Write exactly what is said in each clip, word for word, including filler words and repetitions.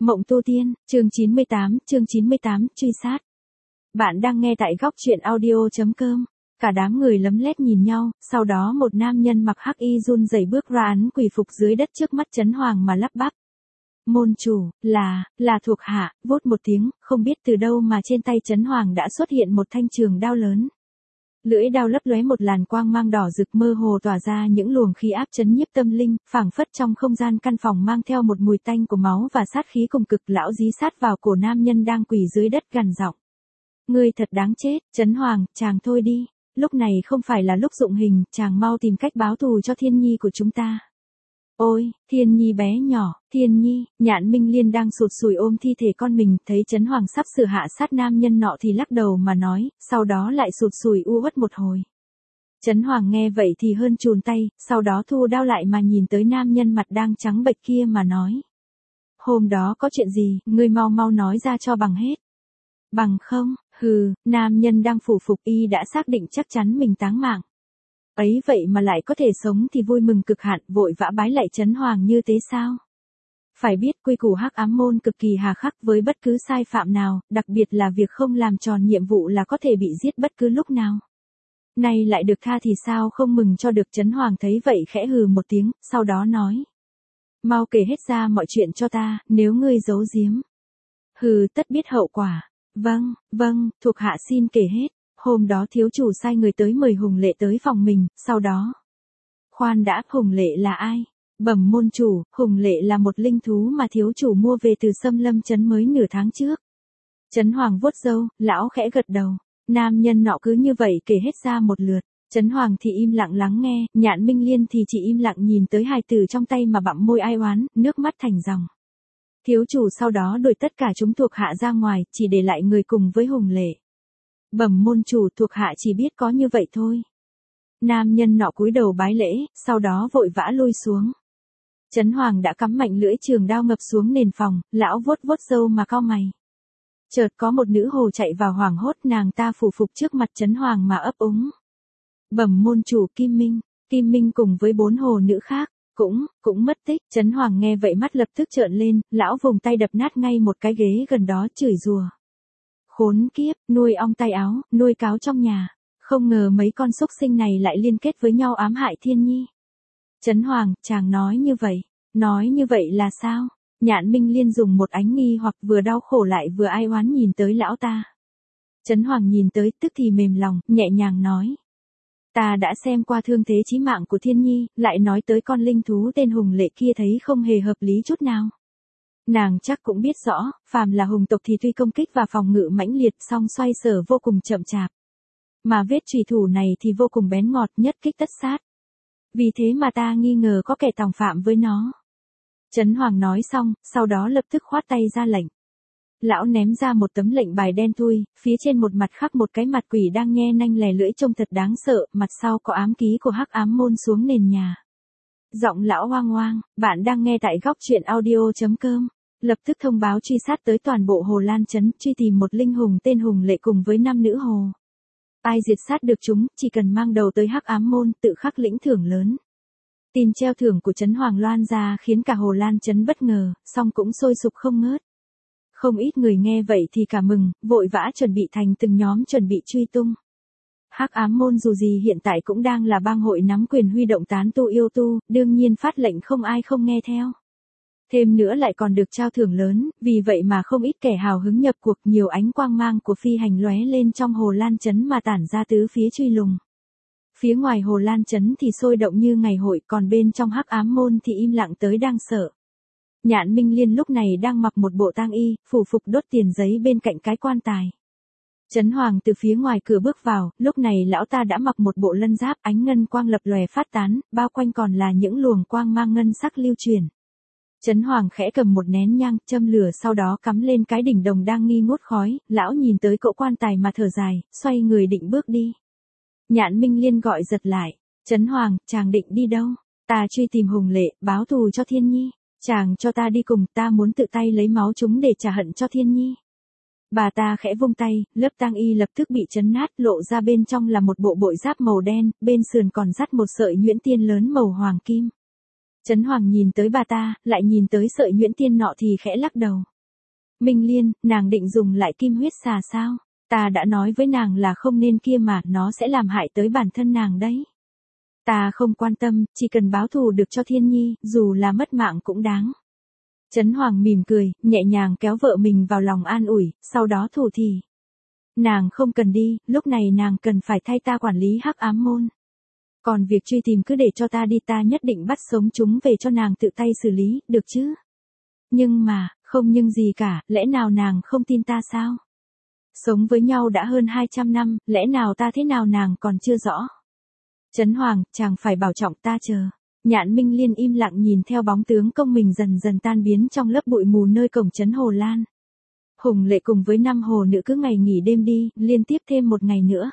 Mộng tu tiên, chương chín mươi tám, chương chín mươi tám, truy sát. Bạn đang nghe tại góc truyện audio chấm com. Cả đám người lấm lét nhìn nhau, sau đó một nam nhân mặc hắc y run rẩy bước ra ấn quỳ phục dưới đất trước mắt Chấn Hoàng mà lắp bắp. Môn chủ, là, là thuộc hạ, vốt một tiếng, không biết từ đâu mà trên tay Chấn Hoàng đã xuất hiện một thanh trường đao lớn. Lưỡi đao lấp lóe một làn quang mang đỏ rực mơ hồ tỏa ra những luồng khí áp chấn nhiếp tâm linh, phảng phất trong không gian căn phòng mang theo một mùi tanh của máu và sát khí cùng cực. Lão dí sát vào cổ nam nhân đang quỳ dưới đất gằn giọng. Ngươi thật đáng chết, Chấn Hoàng, chàng thôi đi, lúc này không phải là lúc dụng hình, chàng mau tìm cách báo thù cho Thiên Nhi của chúng ta. Ôi, Thiên Nhi bé nhỏ, Thiên Nhi, Nhạn Minh Liên đang sụt sùi ôm thi thể con mình, thấy Chấn Hoàng sắp sửa hạ sát nam nhân nọ thì lắc đầu mà nói, sau đó lại sụt sùi u uất một hồi. Chấn Hoàng nghe vậy thì hơn chùn tay, sau đó thu đao lại mà nhìn tới nam nhân mặt đang trắng bệch kia mà nói. Hôm đó có chuyện gì, ngươi mau mau nói ra cho bằng hết. Bằng không, hừ, nam nhân đang phủ phục y đã xác định chắc chắn mình táng mạng. Ấy vậy mà lại có thể sống thì vui mừng cực hạn, vội vã bái lại Chấn Hoàng như thế sao? Phải biết quy củ Hắc Ám môn cực kỳ hà khắc, với bất cứ sai phạm nào, đặc biệt là việc không làm tròn nhiệm vụ là có thể bị giết bất cứ lúc nào. Nay lại được tha thì sao không mừng cho được. Chấn Hoàng thấy vậy khẽ hừ một tiếng, sau đó nói. Mau kể hết ra mọi chuyện cho ta, nếu ngươi giấu giếm. Hừ, tất biết hậu quả. Vâng, vâng, thuộc hạ xin kể hết. Hôm đó thiếu chủ sai người tới mời Hùng Lệ tới phòng mình, sau đó. Khoan đã, Hùng Lệ là ai? Bẩm môn chủ, Hùng Lệ là một linh thú mà thiếu chủ mua về từ Xâm Lâm trấn mới nửa tháng trước. Chấn Hoàng vuốt râu, lão khẽ gật đầu. Nam nhân nọ cứ như vậy kể hết ra một lượt. Chấn Hoàng thì im lặng lắng nghe, Nhạn Minh Liên thì chỉ im lặng nhìn tới hài tử trong tay mà bặm môi ai oán, nước mắt thành dòng. Thiếu chủ sau đó đuổi tất cả chúng thuộc hạ ra ngoài, chỉ để lại người cùng với Hùng Lệ. Bẩm môn chủ, thuộc hạ chỉ biết có như vậy thôi. Nam nhân nọ cúi đầu bái lễ, sau đó vội vã lui xuống. Chấn Hoàng đã cắm mạnh lưỡi trường đao ngập xuống nền phòng, lão vuốt vuốt râu mà cau mày. Chợt có một nữ hồ chạy vào hoảng hốt, nàng ta phủ phục trước mặt Chấn Hoàng mà ấp úng. Bẩm môn chủ, Kim Minh, Kim Minh cùng với bốn hồ nữ khác, cũng, cũng mất tích. Chấn Hoàng nghe vậy mắt lập tức trợn lên, lão vùng tay đập nát ngay một cái ghế gần đó chửi rủa. Khốn kiếp, nuôi ong tay áo, nuôi cáo trong nhà. Không ngờ mấy con súc sinh này lại liên kết với nhau ám hại Thiên Nhi. Chấn Hoàng, chàng nói như vậy. Nói như vậy là sao? Nhạn Minh Liên dùng một ánh nghi hoặc vừa đau khổ lại vừa ai oán nhìn tới lão ta. Chấn Hoàng nhìn tới tức thì mềm lòng, nhẹ nhàng nói. Ta đã xem qua thương thế chí mạng của Thiên Nhi, lại nói tới con linh thú tên Hùng Lệ kia thấy không hề hợp lý chút nào. Nàng chắc cũng biết rõ, phàm là hùng tộc thì tuy công kích và phòng ngự mãnh liệt song xoay sở vô cùng chậm chạp. Mà vết chùy thủ này thì vô cùng bén ngọt, nhất kích tất sát. Vì thế mà ta nghi ngờ có kẻ tòng phạm với nó. Chấn Hoàng nói xong, sau đó lập tức khoát tay ra lệnh. Lão ném ra một tấm lệnh bài đen thui, phía trên một mặt khắc một cái mặt quỷ đang nhe nanh lè lưỡi trông thật đáng sợ, mặt sau có ám ký của Hắc Ám môn xuống nền nhà. Giọng lão oang oang, bạn đang nghe tại góc truyện audio chấm com. Lập tức thông báo truy sát tới toàn bộ Hồ Lan trấn, truy tìm một linh hùng tên Hùng Lệ cùng với năm nữ hồ. Ai diệt sát được chúng, chỉ cần mang đầu tới Hắc Ám môn, tự khắc lĩnh thưởng lớn. Tin treo thưởng của Chấn Hoàng loan ra khiến cả Hồ Lan trấn bất ngờ, song cũng sôi sục không ngớt. Không ít người nghe vậy thì cả mừng, vội vã chuẩn bị thành từng nhóm chuẩn bị truy tung. Hắc Ám môn dù gì hiện tại cũng đang là bang hội nắm quyền huy động tán tu yêu tu, đương nhiên phát lệnh không ai không nghe theo. Thêm nữa lại còn được trao thưởng lớn, vì vậy mà không ít kẻ hào hứng nhập cuộc, nhiều ánh quang mang của phi hành lóe lên trong Hồ Lan trấn mà tản ra tứ phía truy lùng. Phía ngoài Hồ Lan trấn thì sôi động như ngày hội, còn bên trong Hắc Ám môn thì im lặng tới đang sợ. Nhạn Minh Liên lúc này đang mặc một bộ tang y, phủ phục đốt tiền giấy bên cạnh cái quan tài. Chấn Hoàng từ phía ngoài cửa bước vào, lúc này lão ta đã mặc một bộ lân giáp, ánh ngân quang lập lòe phát tán, bao quanh còn là những luồng quang mang ngân sắc lưu truyền. Chấn Hoàng khẽ cầm một nén nhang, châm lửa sau đó cắm lên cái đỉnh đồng đang nghi ngút khói, lão nhìn tới cỗ quan tài mà thở dài, xoay người định bước đi. Nhạn Minh Liên gọi giật lại, Chấn Hoàng, chàng định đi đâu? Ta truy tìm Hùng Lệ, báo thù cho Thiên Nhi. Chàng cho ta đi cùng, ta muốn tự tay lấy máu chúng để trả hận cho Thiên Nhi. Bà ta khẽ vung tay, lớp tang y lập tức bị chấn nát, lộ ra bên trong là một bộ bội giáp màu đen, bên sườn còn dắt một sợi nhuyễn tiên lớn màu hoàng kim. Trấn Hoàng nhìn tới bà ta, lại nhìn tới Sợi Nhuyễn Tiên nọ thì khẽ lắc đầu. Minh Liên, nàng định dùng lại kim huyết xà sao? Ta đã nói với nàng là không nên kia mà, nó sẽ làm hại tới bản thân nàng đấy. Ta không quan tâm, chỉ cần báo thù được cho Thiên Nhi, dù là mất mạng cũng đáng. Trấn Hoàng mỉm cười, nhẹ nhàng kéo vợ mình vào lòng an ủi, sau đó thủ thỉ. Nàng không cần đi, lúc này nàng cần phải thay ta quản lý Hắc Ám môn. Còn việc truy tìm cứ để cho ta đi, ta nhất định bắt sống chúng về cho nàng tự tay xử lý, được chứ? Nhưng mà, không nhưng gì cả, lẽ nào nàng không tin ta sao? Sống với nhau đã hơn hai trăm năm, lẽ nào ta thế nào nàng còn chưa rõ? Trấn Hoàng, chàng phải bảo trọng, ta chờ. Nhạn Minh Liên im lặng nhìn theo bóng tướng công mình dần dần tan biến trong lớp bụi mù nơi cổng trấn Hồ Lan. Hùng Lệ cùng với năm hồ nữ cứ ngày nghỉ đêm đi, liên tiếp thêm một ngày nữa.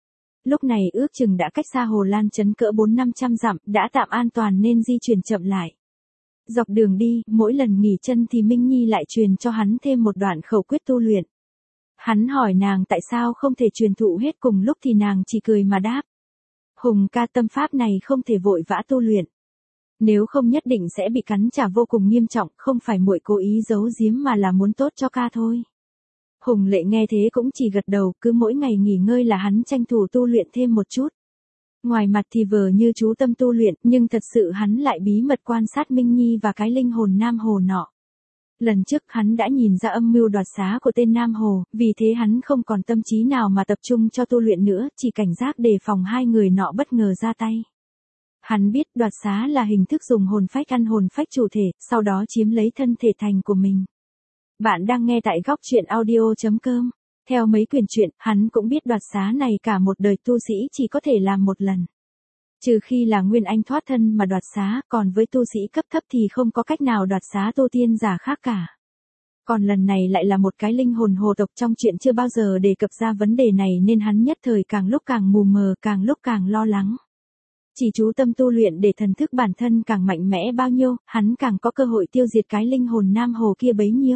Lúc này ước chừng đã cách xa Hồ Lan trấn cỡ bốn năm trăm dặm, đã tạm an toàn nên di chuyển chậm lại. Dọc đường đi, mỗi lần nghỉ chân thì Minh Nhi lại truyền cho hắn thêm một đoạn khẩu quyết tu luyện. Hắn hỏi nàng tại sao không thể truyền thụ hết cùng lúc thì nàng chỉ cười mà đáp. Hùng ca, tâm pháp này không thể vội vã tu luyện. Nếu không nhất định sẽ bị cắn trả vô cùng nghiêm trọng, không phải muội cố ý giấu giếm mà là muốn tốt cho ca thôi. Hùng Lệ nghe thế cũng chỉ gật đầu, cứ mỗi ngày nghỉ ngơi là hắn tranh thủ tu luyện thêm một chút. Ngoài mặt thì vờ như chú tâm tu luyện, nhưng thật sự hắn lại bí mật quan sát Minh Nhi và cái linh hồn Nam Hồ nọ. Lần trước hắn đã nhìn ra âm mưu đoạt xá của tên Nam Hồ, vì thế hắn không còn tâm trí nào mà tập trung cho tu luyện nữa, chỉ cảnh giác đề phòng hai người nọ bất ngờ ra tay. Hắn biết đoạt xá là hình thức dùng hồn phách ăn hồn phách chủ thể, sau đó chiếm lấy thân thể thành của mình. Bạn đang nghe tại góc truyện audio chấm com. Theo mấy quyển truyện, hắn cũng biết đoạt xá này cả một đời tu sĩ chỉ có thể làm một lần. Trừ khi là Nguyên Anh thoát thân mà đoạt xá, còn với tu sĩ cấp thấp thì không có cách nào đoạt xá tu tiên giả khác cả. Còn lần này lại là một cái linh hồn hồ tộc, trong chuyện chưa bao giờ đề cập ra vấn đề này nên hắn nhất thời càng lúc càng mù mờ, càng lúc càng lo lắng. Chỉ chú tâm tu luyện để thần thức bản thân càng mạnh mẽ bao nhiêu, hắn càng có cơ hội tiêu diệt cái linh hồn Nam Hồ kia bấy nhiêu.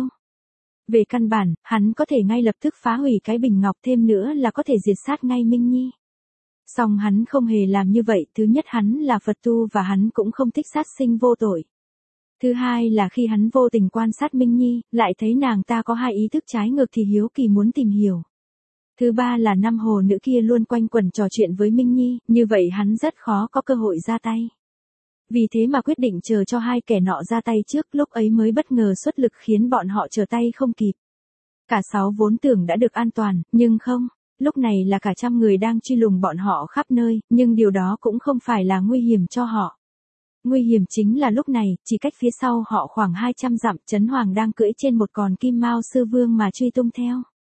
Về căn bản, hắn có thể ngay lập tức phá hủy cái bình ngọc, thêm nữa là có thể diệt sát ngay Minh Nhi. Song hắn không hề làm như vậy, thứ nhất hắn là Phật tu và hắn cũng không thích sát sinh vô tội. Thứ hai là khi hắn vô tình quan sát Minh Nhi, lại thấy nàng ta có hai ý thức trái ngược thì hiếu kỳ muốn tìm hiểu. Thứ ba là năm hồ nữ kia luôn quanh quẩn trò chuyện với Minh Nhi, như vậy hắn rất khó có cơ hội ra tay. Vì thế mà quyết định chờ cho hai kẻ nọ ra tay trước, lúc ấy mới bất ngờ xuất lực khiến bọn họ trở tay không kịp. Cả sáu vốn tưởng đã được an toàn, nhưng không, lúc này là cả trăm người đang truy lùng bọn họ khắp nơi, nhưng điều đó cũng không phải là nguy hiểm cho họ. Nguy hiểm chính là lúc này, chỉ cách phía sau họ khoảng hai trăm dặm, Trấn Hoàng đang cưỡi trên một con kim mao sư vương mà truy tung theo.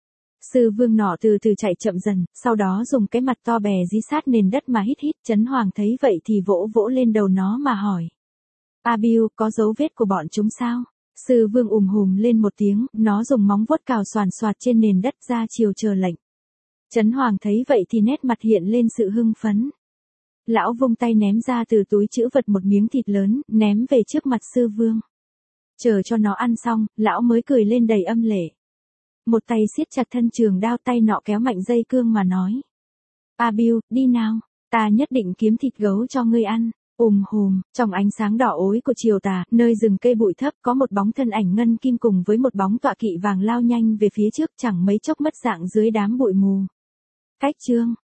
Sư vương nọ từ từ chạy chậm dần, sau đó dùng cái mặt to bè dí sát nền đất mà hít hít. Trấn Hoàng thấy vậy thì vỗ vỗ lên đầu nó mà hỏi. A Biu, có dấu vết của bọn chúng sao? Sư vương ùm hùm lên một tiếng, nó dùng móng vuốt cào xoàn xoạt trên nền đất ra chiều chờ lệnh. Trấn Hoàng thấy vậy thì nét mặt hiện lên sự hưng phấn. Lão vung tay ném ra từ túi trữ vật một miếng thịt lớn, ném về trước mặt sư vương. Chờ cho nó ăn xong, lão mới cười lên đầy âm lệ. Một tay siết chặt thân trường đao, tay nọ kéo mạnh dây cương mà nói. A Biu, đi nào, ta nhất định kiếm thịt gấu cho ngươi ăn. Ùm hùm, trong ánh sáng đỏ ối của chiều tà, nơi rừng cây bụi thấp có một bóng thân ảnh ngân kim cùng với một bóng tọa kỵ vàng lao nhanh về phía trước, chẳng mấy chốc mất dạng dưới đám bụi mù. Cách chương